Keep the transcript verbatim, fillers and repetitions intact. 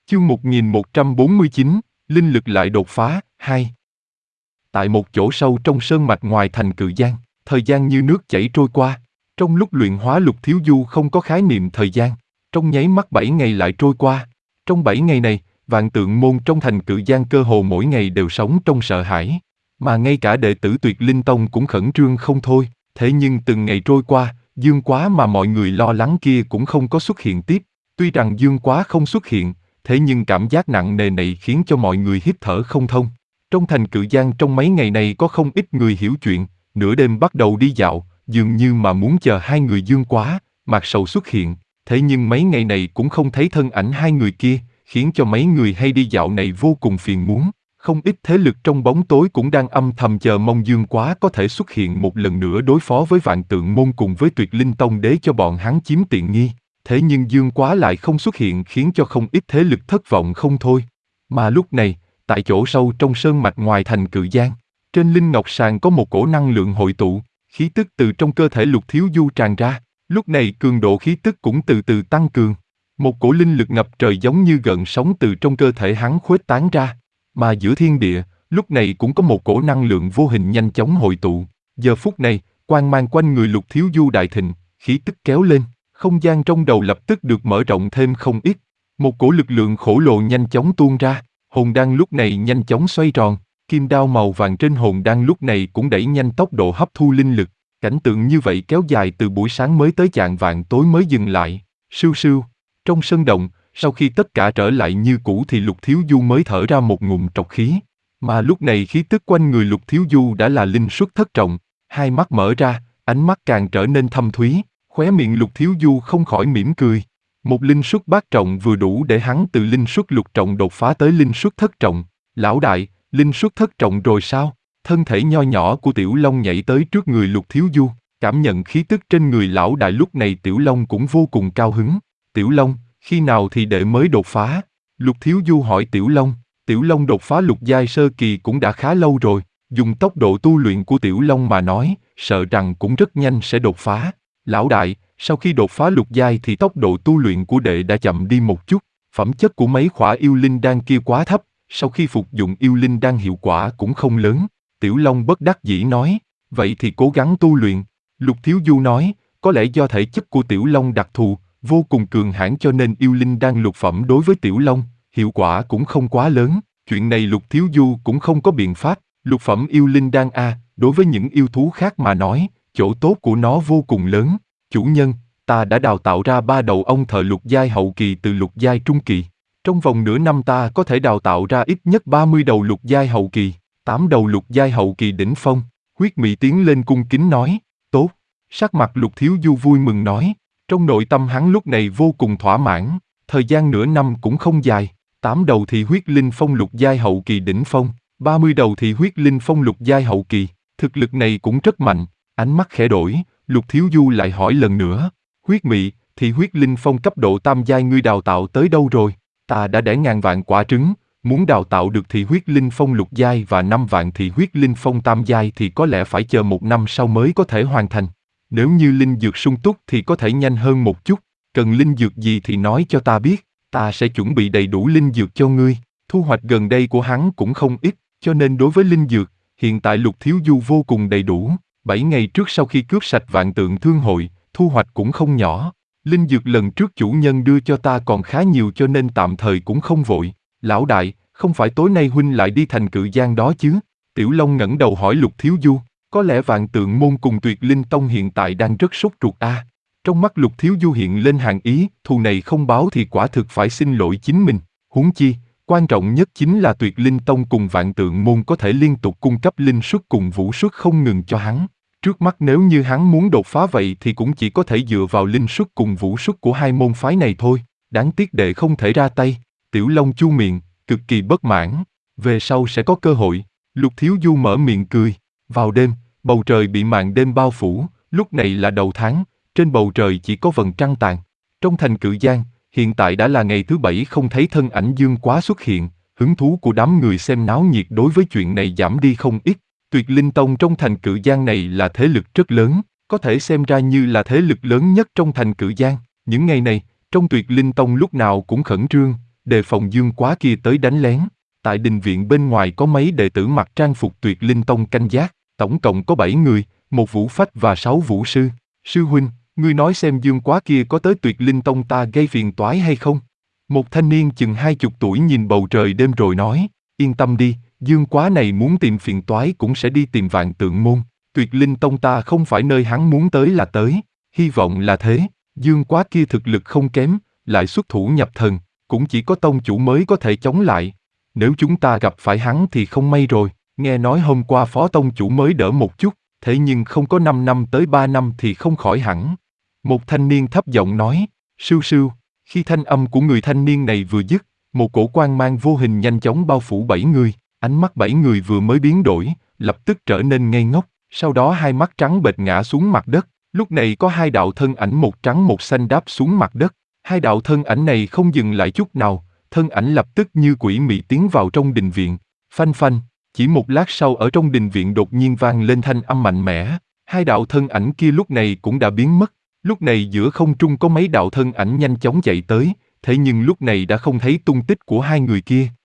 Chương một nghìn một trăm bốn mươi chín, Linh lực lại đột phá, hai. Tại một chỗ sâu trong sơn mạch ngoài thành Cự Giang, thời gian như nước chảy trôi qua. Trong lúc luyện hóa Lục Thiếu Du không có khái niệm thời gian, trong nháy mắt bảy ngày lại trôi qua. Trong bảy ngày này, vạn tượng môn trong thành Cự Giang cơ hồ mỗi ngày đều sống trong sợ hãi. Mà ngay cả đệ tử Tuyệt Linh Tông cũng khẩn trương không thôi. Thế nhưng từng ngày trôi qua, Dương Quá mà mọi người lo lắng kia cũng không có xuất hiện tiếp. Tuy rằng Dương Quá không xuất hiện, thế nhưng cảm giác nặng nề này khiến cho mọi người hít thở không thông. Trong thành Cự Giang trong mấy ngày này có không ít người hiểu chuyện, nửa đêm bắt đầu đi dạo, dường như mà muốn chờ hai người Dương Quá, Mạc Sầu xuất hiện. Thế nhưng mấy ngày này cũng không thấy thân ảnh hai người kia, khiến cho mấy người hay đi dạo này vô cùng phiền muộn. Không ít thế lực trong bóng tối cũng đang âm thầm chờ mong Dương Quá có thể xuất hiện một lần nữa đối phó với Vạn Tượng Môn cùng với Tuyệt Linh Tông để cho bọn hắn chiếm tiện nghi. Thế nhưng Dương Quá lại không xuất hiện khiến cho không ít thế lực thất vọng không thôi. Mà lúc này, tại chỗ sâu trong sơn mạch ngoài thành Cự Giang, trên linh ngọc sàn có một cổ năng lượng hội tụ, khí tức từ trong cơ thể Lục Thiếu Du tràn ra. Lúc này cường độ khí tức cũng từ từ tăng cường. Một cổ linh lực ngập trời giống như gợn sóng từ trong cơ thể hắn khuếch tán ra. Mà giữa thiên địa, lúc này cũng có một cổ năng lượng vô hình nhanh chóng hội tụ. Giờ phút này, quang mang quanh người Lục Thiếu Du đại thịnh, khí tức kéo lên, không gian trong đầu lập tức được mở rộng thêm không ít. Một cổ lực lượng khổng lồ nhanh chóng tuôn ra, hồn đan lúc này nhanh chóng xoay tròn, kim đao màu vàng trên hồn đan lúc này cũng đẩy nhanh tốc độ hấp thu linh lực. Cảnh tượng như vậy kéo dài từ buổi sáng mới tới chạng vạng tối mới dừng lại. Sưu sưu, trong sân động, sau khi tất cả trở lại như cũ thì Lục Thiếu Du mới thở ra một ngụm trọc khí. Mà lúc này khí tức quanh người Lục Thiếu Du đã là linh suất thất trọng, hai mắt mở ra, ánh mắt càng trở nên thâm thúy, khóe miệng Lục Thiếu Du không khỏi mỉm cười. Một linh suất bát trọng vừa đủ để hắn từ linh suất lục trọng đột phá tới linh suất thất trọng. Lão đại, linh suất thất trọng rồi sao? Thân thể nho nhỏ của Tiểu Long nhảy tới trước người Lục Thiếu Du, cảm nhận khí tức trên người lão đại lúc này Tiểu Long cũng vô cùng cao hứng. Tiểu Long, khi nào thì đệ mới đột phá? Lục Thiếu Du hỏi Tiểu Long. Tiểu Long đột phá lục giai sơ kỳ cũng đã khá lâu rồi, dùng tốc độ tu luyện của Tiểu Long mà nói, sợ rằng cũng rất nhanh sẽ đột phá. Lão đại, sau khi đột phá lục giai thì tốc độ tu luyện của đệ đã chậm đi một chút, phẩm chất của mấy khỏa yêu linh đan kia quá thấp, sau khi phục dụng yêu linh đan hiệu quả cũng không lớn. Tiểu Long bất đắc dĩ nói, vậy thì cố gắng tu luyện. Lục Thiếu Du nói, có lẽ do thể chất của Tiểu Long đặc thù, vô cùng cường hãn cho nên yêu linh đan lục phẩm đối với Tiểu Long, hiệu quả cũng không quá lớn. Chuyện này Lục Thiếu Du cũng không có biện pháp. Lục phẩm yêu linh đan A, đối với những yêu thú khác mà nói, chỗ tốt của nó vô cùng lớn. Chủ nhân, ta đã đào tạo ra ba đầu ong thợ lục giai hậu kỳ từ lục giai trung kỳ. Trong vòng nửa năm ta có thể đào tạo ra ít nhất ba mươi đầu lục giai hậu kỳ, tám đầu lục giai hậu kỳ đỉnh phong. Huyết Mị tiến lên cung kính nói, tốt. Sắc mặt Lục Thiếu Du vui mừng nói, trong nội tâm hắn lúc này vô cùng thỏa mãn, thời gian nửa năm cũng không dài, tám đầu thì huyết linh phong lục giai hậu kỳ đỉnh phong, ba mươi đầu thì huyết linh phong lục giai hậu kỳ, thực lực này cũng rất mạnh. Ánh mắt khẽ đổi, Lục Thiếu Du lại hỏi lần nữa, Huyết Mị, thì huyết linh phong cấp độ tam giai ngươi đào tạo tới đâu rồi? Ta đã đẻ ngàn vạn quả trứng, muốn đào tạo được thì huyết linh phong lục giai và năm vạn thì huyết linh phong tam giai thì có lẽ phải chờ một năm sau mới có thể hoàn thành. Nếu như linh dược sung túc thì có thể nhanh hơn một chút, cần linh dược gì thì nói cho ta biết, ta sẽ chuẩn bị đầy đủ linh dược cho ngươi. Thu hoạch gần đây của hắn cũng không ít, cho nên đối với linh dược, hiện tại Lục Thiếu Du vô cùng đầy đủ. Bảy ngày trước sau khi cướp sạch Vạn Tượng Thương hội, thu hoạch cũng không nhỏ. Linh dược lần trước chủ nhân đưa cho ta còn khá nhiều cho nên tạm thời cũng không vội. Lão đại, không phải tối nay huynh lại đi thành Cự Giang đó chứ? Tiểu Long ngẩng đầu hỏi Lục Thiếu Du. Có lẽ Vạn Tượng môn cùng Tuyệt Linh tông hiện tại đang rất sốt ruột a. À. Trong mắt Lục Thiếu Du hiện lên hàn ý, thù này không báo thì quả thực phải xin lỗi chính mình. Huống chi, quan trọng nhất chính là Tuyệt Linh tông cùng Vạn Tượng môn có thể liên tục cung cấp linh suất cùng vũ suất không ngừng cho hắn. Trước mắt nếu như hắn muốn đột phá vậy thì cũng chỉ có thể dựa vào linh suất cùng vũ suất của hai môn phái này thôi. Đáng tiếc đệ không thể ra tay. Tiểu Long chu miệng, cực kỳ bất mãn. Về sau sẽ có cơ hội. Lục Thiếu Du mở miệng cười. Vào đêm, bầu trời bị màn đêm bao phủ. Lúc này là đầu tháng, trên bầu trời chỉ có vầng trăng tàn. Trong thành Cự Giang, hiện tại đã là ngày thứ bảy không thấy thân ảnh Dương Quá xuất hiện. Hứng thú của đám người xem náo nhiệt đối với chuyện này giảm đi không ít. Tuyệt Linh tông trong thành Cự Giang này là thế lực rất lớn, có thể xem ra như là thế lực lớn nhất trong thành Cự Giang. Những ngày này, trong Tuyệt Linh tông lúc nào cũng khẩn trương, đề phòng Dương Quá kia tới đánh lén. Tại đình viện bên ngoài có mấy đệ tử mặc trang phục Tuyệt Linh Tông canh giác, tổng cộng có bảy người, một vũ phách và sáu vũ sư. Sư huynh, ngươi nói xem Dương Quá kia có tới Tuyệt Linh Tông ta gây phiền toái hay không? Một thanh niên chừng hai chục tuổi nhìn bầu trời đêm rồi nói, yên tâm đi, Dương Quá này muốn tìm phiền toái cũng sẽ đi tìm Vạn Tượng Môn. Tuyệt Linh Tông ta không phải nơi hắn muốn tới là tới, hy vọng là thế. Dương Quá kia thực lực không kém, lại xuất thủ nhập thần, cũng chỉ có tông chủ mới có thể chống lại. Nếu chúng ta gặp phải hắn thì không may rồi, nghe nói hôm qua phó tông chủ mới đỡ một chút, thế nhưng không có năm năm tới ba năm thì không khỏi hẳn. Một thanh niên thấp giọng nói, sưu sưu, khi thanh âm của người thanh niên này vừa dứt, một cổ quang mang vô hình nhanh chóng bao phủ bảy người, ánh mắt bảy người vừa mới biến đổi, lập tức trở nên ngây ngốc, sau đó hai mắt trắng bệch ngã xuống mặt đất, lúc này có hai đạo thân ảnh một trắng một xanh đáp xuống mặt đất, hai đạo thân ảnh này không dừng lại chút nào, thân ảnh lập tức như quỷ mị tiến vào trong đình viện, phanh phanh, chỉ một lát sau ở trong đình viện đột nhiên vang lên thanh âm mạnh mẽ, hai đạo thân ảnh kia lúc này cũng đã biến mất, lúc này giữa không trung có mấy đạo thân ảnh nhanh chóng chạy tới, thế nhưng lúc này đã không thấy tung tích của hai người kia,